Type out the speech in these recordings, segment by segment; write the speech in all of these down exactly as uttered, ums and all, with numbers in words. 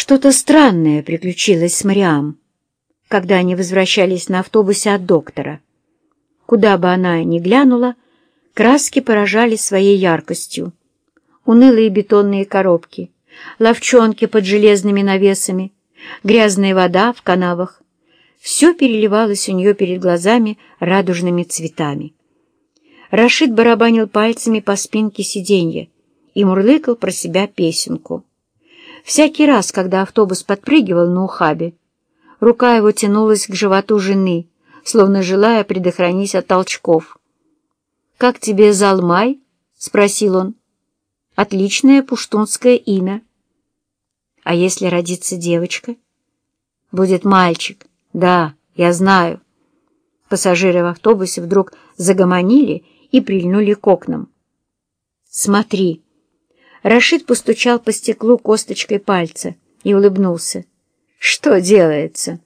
Что-то странное приключилось с Мариам, когда они возвращались на автобусе от доктора. Куда бы она ни глянула, краски поражали своей яркостью. Унылые бетонные коробки, лавчонки под железными навесами, грязная вода в канавах — все переливалось у нее перед глазами радужными цветами. Рашид барабанил пальцами по спинке сиденья и мурлыкал про себя песенку. Всякий раз, когда автобус подпрыгивал на ухабе, рука его тянулась к животу жены, словно желая предохранить от толчков. «Как тебе Залмай?» — спросил он. «Отличное пуштунское имя». «А если родится девочка?» «Будет мальчик. Да, я знаю». Пассажиры в автобусе вдруг загомонили и прильнули к окнам. «Смотри». Рашид постучал по стеклу косточкой пальца и улыбнулся. «Что делается?»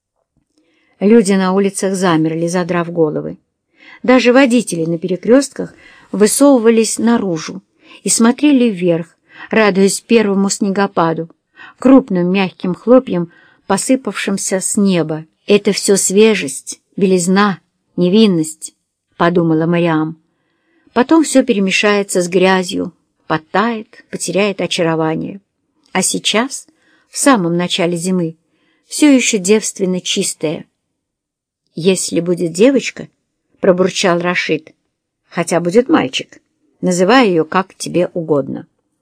Люди на улицах замерли, задрав головы. Даже водители на перекрестках высовывались наружу и смотрели вверх, радуясь первому снегопаду, крупным мягким хлопьям, посыпавшимся с неба. «Это все свежесть, белизна, невинность», — подумала Мариам. «Потом все перемешается с грязью, подтает, потеряет очарование. А сейчас, в самом начале зимы, все еще девственно чистое». «Если будет девочка, — пробурчал Рашид, — хотя будет мальчик, называй ее как тебе угодно».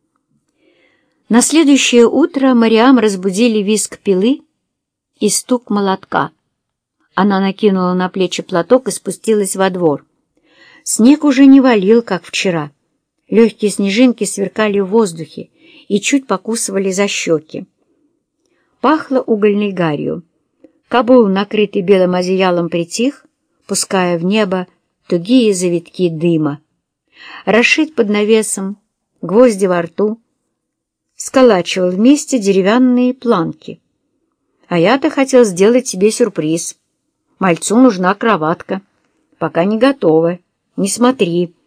На следующее утро Мариам разбудили визг пилы и стук молотка. Она накинула на плечи платок и спустилась во двор. Снег уже не валил, как вчера. Легкие снежинки сверкали в воздухе и чуть покусывали за щеки. Пахло угольной гарью. Кабул, накрытый белым одеялом, притих, пуская в небо тугие завитки дыма. Рашид под навесом, гвозди во рту, сколачивал вместе деревянные планки. «А я-то хотел сделать тебе сюрприз. Мальцу нужна кроватка. Пока не готова. Не смотри».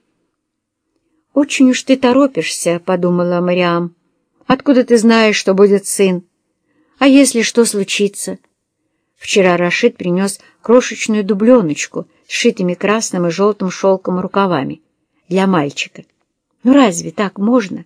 «Очень уж ты торопишься», — подумала Мариам. «Откуда ты знаешь, что будет сын? А если что случится?» Вчера Рашид принес крошечную дубленочку с шитыми красным и желтым шелком рукавами для мальчика. Ну разве так можно?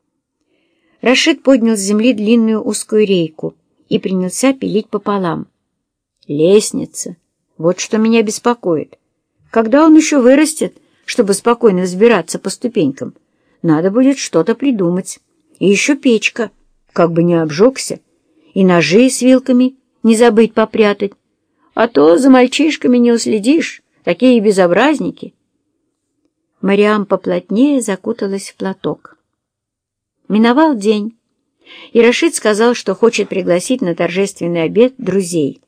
Рашид поднял с земли длинную узкую рейку и принялся пилить пополам. «Лестница. Вот что меня беспокоит. Когда он еще вырастет, чтобы спокойно взбираться по ступенькам? Надо будет что-то придумать. И еще печка, как бы не обжегся, и ножи с вилками не забыть попрятать, а то за мальчишками не уследишь, такие безобразники». Мариам поплотнее закуталась в платок. Миновал день, и Рашид сказал, что хочет пригласить на торжественный обед друзей.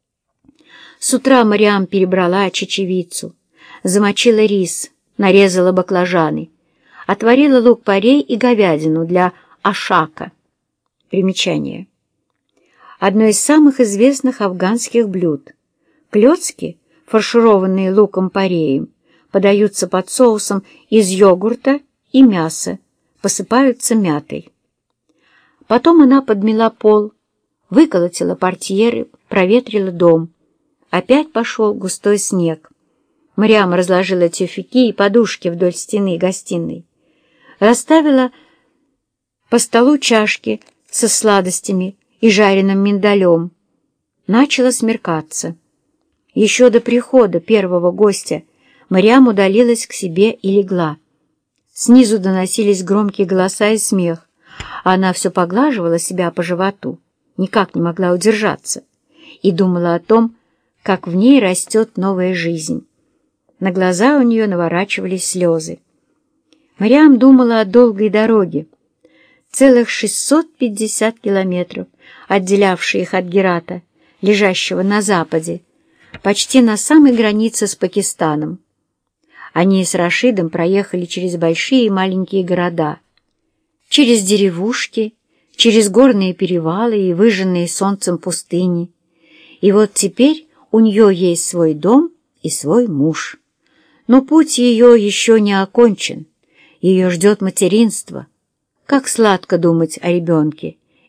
С утра Мариам перебрала чечевицу, замочила рис, нарезала баклажаны, отварила лук-порей и говядину для ашака. Примечание. Одно из самых известных афганских блюд. Клёцки, фаршированные луком-пореем, подаются под соусом из йогурта и мяса, посыпаются мятой. Потом она подмела пол, выколотила портьеры, проветрила дом. Опять пошел густой снег. Мариам разложила тюфяки и подушки вдоль стены гостиной. Расставила по столу чашки со сладостями и жареным миндалем. Начало смеркаться. Еще до прихода первого гостя Мариам удалилась к себе и легла. Снизу доносились громкие голоса и смех. Она все поглаживала себя по животу, никак не могла удержаться, и думала о том, как в ней растет новая жизнь. На глаза у нее наворачивались слезы. Мариам думала о долгой дороге. Целых шестьсот пятьдесят километров, отделявшие их от Герата, лежащего на западе, почти на самой границе с Пакистаном. Они с Рашидом проехали через большие и маленькие города, через деревушки, через горные перевалы и выжженные солнцем пустыни. И вот теперь у нее есть свой дом и свой муж. Но путь ее еще не окончен. Ее ждет материнство. Как сладко думать о ребенке,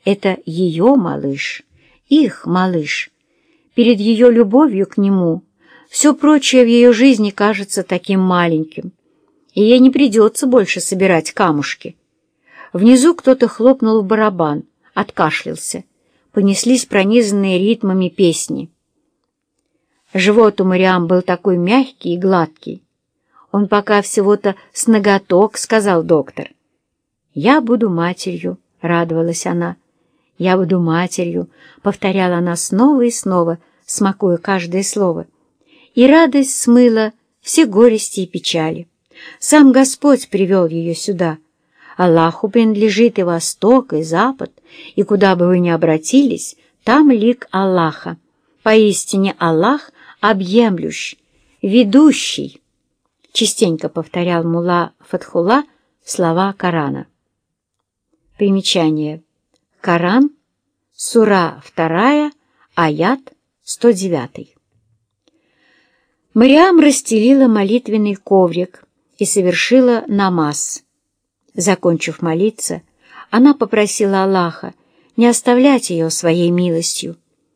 Это ее малыш, их малыш. Перед ее любовью к нему все прочее в ее жизни кажется таким маленьким, и ей не придется больше собирать камушки. Внизу кто-то хлопнул в барабан, откашлялся. Понеслись пронизанные ритмами песни. Живот у Мариам был такой мягкий и гладкий. «Он пока всего-то с ноготок», — сказал доктор. «Я буду матерью», — радовалась она. «Я буду матерью», — повторяла она снова и снова, смакуя каждое слово. И радость смыла все горести и печали. Сам Господь привел ее сюда. Аллаху принадлежит и Восток, и Запад, и куда бы вы ни обратились, там лик Аллаха. Поистине Аллах объемлющ, ведущий. Частенько повторял мулла Фатхулла слова Корана. Примечание. Коран, сура вторая, аят сто девятый. Мариам расстелила молитвенный коврик и совершила намаз. Закончив молиться, она попросила Аллаха не оставлять ее своей милостью.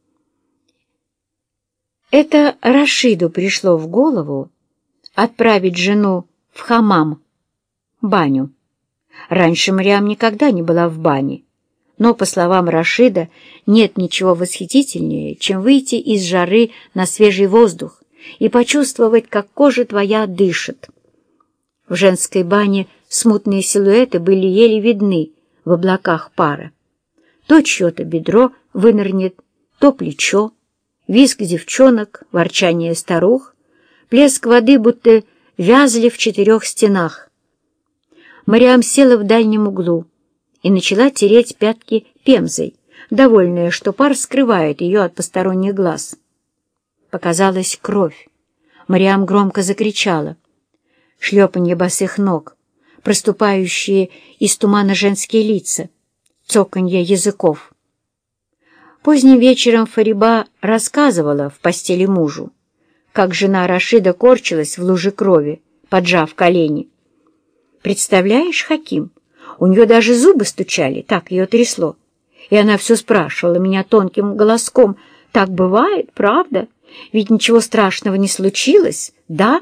Это Рашиду пришло в голову отправить жену в хамам, баню. Раньше Мариам никогда не была в бане, но, по словам Рашида, нет ничего восхитительнее, чем выйти из жары на свежий воздух и почувствовать, как кожа твоя дышит. В женской бане смутные силуэты были еле видны в облаках пара. То чье-то бедро вынырнет, то плечо, визг девчонок, ворчание старух, плеск воды будто вязли в четырех стенах. Мариам села в дальнем углу и начала тереть пятки пемзой, довольная, что пар скрывает ее от посторонних глаз. Показалась кровь. Мариам громко закричала. Шлепанье босых ног, проступающие из тумана женские лица, цоканье языков. Поздним вечером Фариба рассказывала в постели мужу, как жена Рашида корчилась в луже крови, поджав колени. «Представляешь, Хаким, у нее даже зубы стучали, так ее трясло. И она все спрашивала меня тонким голоском: так бывает, правда? Ведь ничего страшного не случилось, да?»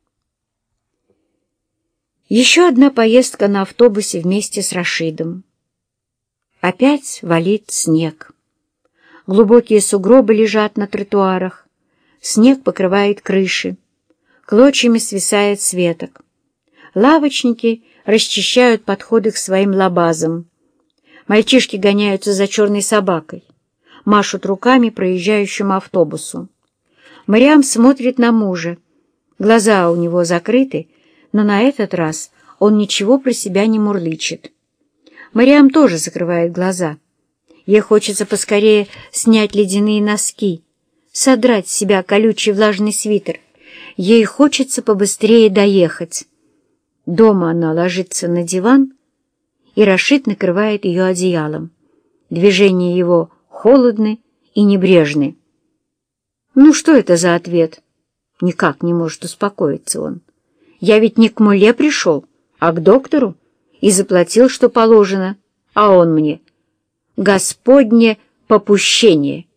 Еще одна поездка на автобусе вместе с Рашидом. Опять валит снег. Глубокие сугробы лежат на тротуарах. Снег покрывает крыши. Клочьями свисает с веток. Лавочники расчищают подходы к своим лабазам. Мальчишки гоняются за черной собакой. Машут руками проезжающему автобусу. Мариам смотрит на мужа. Глаза у него закрыты, но на этот раз он ничего про себя не мурлычет. Мариам тоже закрывает глаза. Ей хочется поскорее снять ледяные носки, содрать с себя колючий влажный свитер. Ей хочется побыстрее доехать. Дома она ложится на диван, и Рашид накрывает ее одеялом. Движения его холодны и небрежны. Ну что это за ответ? Никак не может успокоиться он. Я ведь не к мулле пришел, а к доктору, и заплатил, что положено, а он мне: «Господне попущение».